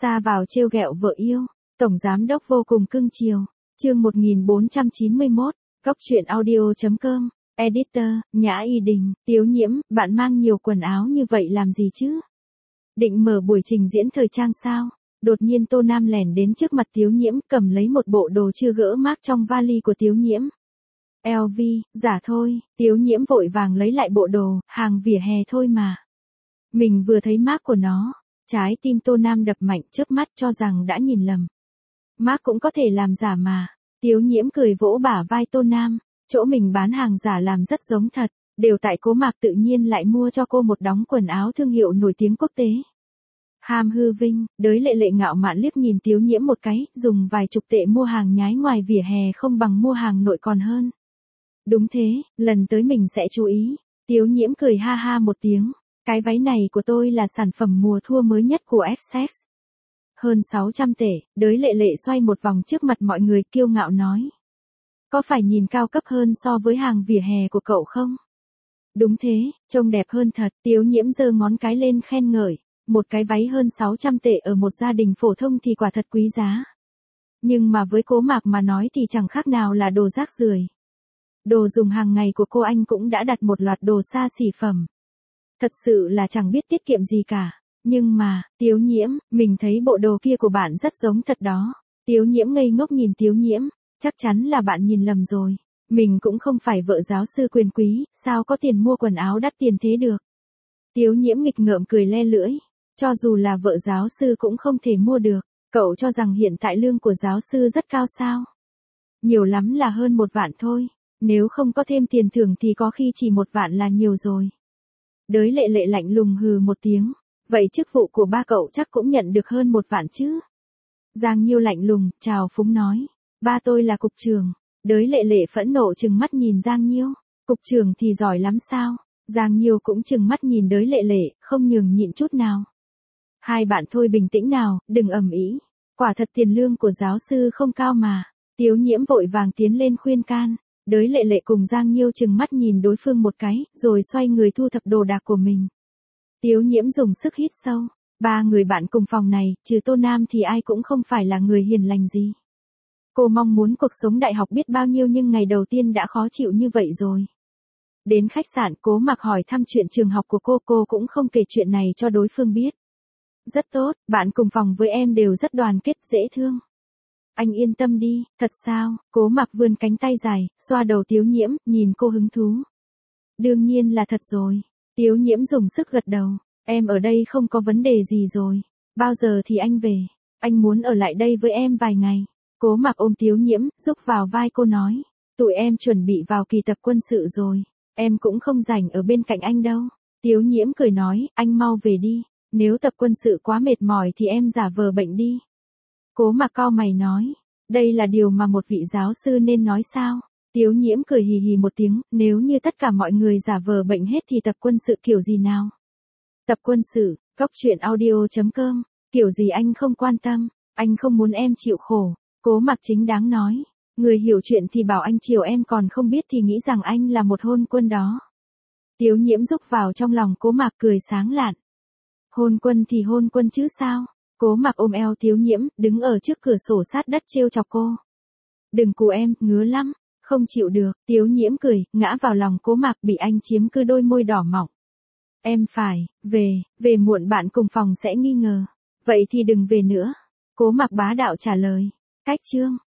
Sa vào trêu ghẹo vợ yêu, tổng giám đốc vô cùng cưng chiều. Chương 1491, Cốc truyện audio.com, Editor, Nhã Y Đình, Tiếu Nhiễm, bạn mang nhiều quần áo như vậy làm gì chứ? Định mở buổi trình diễn thời trang sao? Đột nhiên Tô Nam lèn đến trước mặt Tiếu Nhiễm, cầm lấy một bộ đồ chưa gỡ mác trong vali của Tiếu Nhiễm. LV, giả thôi, Tiếu Nhiễm vội vàng lấy lại bộ đồ, hàng vỉa hè thôi mà. Mình vừa thấy mác của nó, trái tim Tô Nam đập mạnh, chớp mắt cho rằng đã nhìn lầm. Mác cũng có thể làm giả mà. Tiếu Nhiễm cười vỗ bả vai Tô Nam, chỗ mình bán hàng giả làm rất giống thật, đều tại Cố Mạc tự nhiên lại mua cho cô một đống quần áo thương hiệu nổi tiếng quốc tế. Ham hư vinh, Đới Lệ Lệ ngạo mạn liếc nhìn Tiếu Nhiễm một cái, dùng vài chục tệ mua hàng nhái ngoài vỉa hè không bằng mua hàng nội còn hơn. Đúng thế, lần tới mình sẽ chú ý. Tiếu Nhiễm cười ha ha một tiếng, cái váy này của tôi là sản phẩm mùa thu mới nhất của Essex. Hơn 600 tệ, Đới Lệ Lệ xoay một vòng trước mặt mọi người kiêu ngạo nói. Có phải nhìn cao cấp hơn so với hàng vỉa hè của cậu không? Đúng thế, trông đẹp hơn thật. Tiếu Nhiễm giơ ngón cái lên khen ngợi. Một cái váy hơn 600 tệ ở một gia đình phổ thông thì quả thật quý giá. Nhưng mà với Cố Mạc mà nói thì chẳng khác nào là đồ rác rưởi. Đồ dùng hàng ngày của cô anh cũng đã đặt một loạt đồ xa xỉ phẩm. Thật sự là chẳng biết tiết kiệm gì cả. Nhưng mà, Tiếu Nhiễm, mình thấy bộ đồ kia của bạn rất giống thật đó. Tiếu Nhiễm ngây ngốc nhìn Tiếu Nhiễm, chắc chắn là bạn nhìn lầm rồi. Mình cũng không phải vợ giáo sư quyền quý, sao có tiền mua quần áo đắt tiền thế được. Tiếu Nhiễm nghịch ngợm cười le lưỡi, cho dù là vợ giáo sư cũng không thể mua được. Cậu cho rằng hiện tại lương của giáo sư rất cao sao? Nhiều lắm là hơn 1 vạn thôi, nếu không có thêm tiền thưởng thì có khi chỉ 1 vạn là nhiều rồi. Đới Lệ Lệ lạnh lùng hừ một tiếng. Vậy chức vụ của ba cậu chắc cũng nhận được hơn 1 vạn chứ? Giang Nhiêu lạnh lùng, chào phúng nói. Ba tôi là cục trưởng. Đới Lệ Lệ phẫn nộ trừng mắt nhìn Giang Nhiêu. Cục trưởng thì giỏi lắm sao? Giang Nhiêu cũng trừng mắt nhìn Đới Lệ Lệ, không nhường nhịn chút nào. Hai bạn thôi bình tĩnh nào, đừng ầm ĩ. Quả thật tiền lương của giáo sư không cao mà. Tiếu Nhiễm vội vàng tiến lên khuyên can. Đới Lệ Lệ cùng Giang Nhiêu trừng mắt nhìn đối phương một cái, rồi xoay người thu thập đồ đạc của mình. Tiếu Nhiễm dùng sức hít sâu. 3 người bạn cùng phòng này, trừ Tô Nam thì ai cũng không phải là người hiền lành gì. Cô mong muốn cuộc sống đại học biết bao nhiêu nhưng ngày đầu tiên đã khó chịu như vậy rồi. Đến khách sạn Cố Mạc hỏi thăm chuyện trường học của cô cũng không kể chuyện này cho đối phương biết. Rất tốt, bạn cùng phòng với em đều rất đoàn kết, dễ thương. Anh yên tâm đi, thật sao? Cố Mạc vươn cánh tay dài, xoa đầu Tiếu Nhiễm, nhìn cô hứng thú. Đương nhiên là thật rồi. Tiếu Nhiễm dùng sức gật đầu. Em ở đây không có vấn đề gì rồi. Bao giờ thì anh về? Anh muốn ở lại đây với em vài ngày. Cố Mạc ôm Tiếu Nhiễm, rúc vào vai cô nói. Tụi em chuẩn bị vào kỳ tập quân sự rồi. Em cũng không rảnh ở bên cạnh anh đâu. Tiếu Nhiễm cười nói, anh mau về đi. Nếu tập quân sự quá mệt mỏi thì em giả vờ bệnh đi. Cố Mạc cau mày nói. Đây là điều mà một vị giáo sư nên nói sao? Tiếu Nhiễm cười hì hì một tiếng, nếu như tất cả mọi người giả vờ bệnh hết thì tập quân sự kiểu gì nào? Tập quân sự, Cốc truyện audio.com, kiểu gì anh không quan tâm, anh không muốn em chịu khổ. Cố Mạc chính đáng nói, người hiểu chuyện thì bảo anh chiều em còn không biết thì nghĩ rằng anh là một hôn quân đó. Tiếu Nhiễm rúc vào trong lòng Cố Mạc cười sáng lạn. Hôn quân thì hôn quân chứ sao? Cố Mạc ôm eo Tiếu Nhiễm, đứng ở trước cửa sổ sát đất trêu chọc cô. Đừng cù em, ngứa lắm. Không chịu được, Tiếu Nhiễm cười, ngã vào lòng Cố Mạc bị anh chiếm cứ đôi môi đỏ mọng. Em phải, về muộn bạn cùng phòng sẽ nghi ngờ. Vậy thì đừng về nữa. Cố Mạc bá đạo trả lời. Cách chương.